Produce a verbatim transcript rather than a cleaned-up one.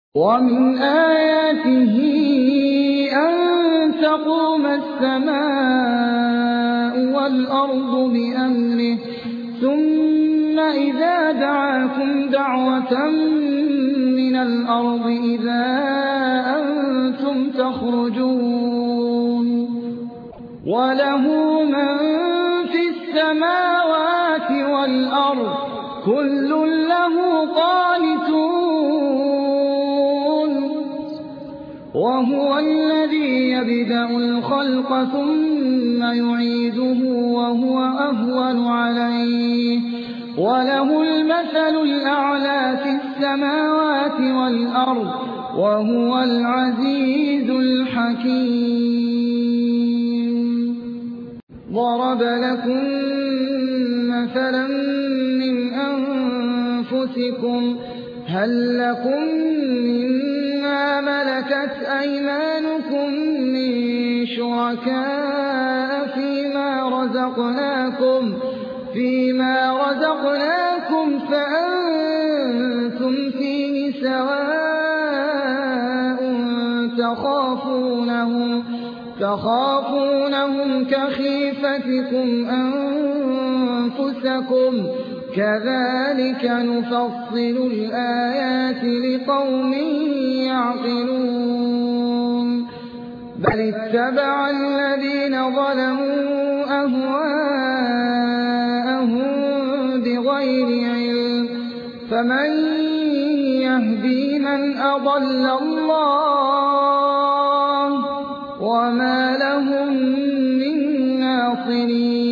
ومن آياته أن تقوم السماء والأرض بأمره ثم إذا دعاكم دعوة من الأرض إذا أنتم تخرجون وله من في السماوات والأرض كل له قانتون وهو الذي يبدأ الخلق ثم يعيده وهو أهون عليه وله المثل الأعلى في السماوات والأرض وهو العزيز الحكيم. ضرب لكم مثلا من أنفسكم هل لكم مما ملكت أيمانكم من شركاء فيما رزقناكم فيما رزقناكم فأنتم فيه سواء تخافونهم تخافونهم كخيفتكم أنفسكم كذلك نفصل الآيات لقوم يعقلون بل اتبع الذين ظلموا أهواءهم بغير علم فمن يهدي من أضل الله وما لهم من ناصرين.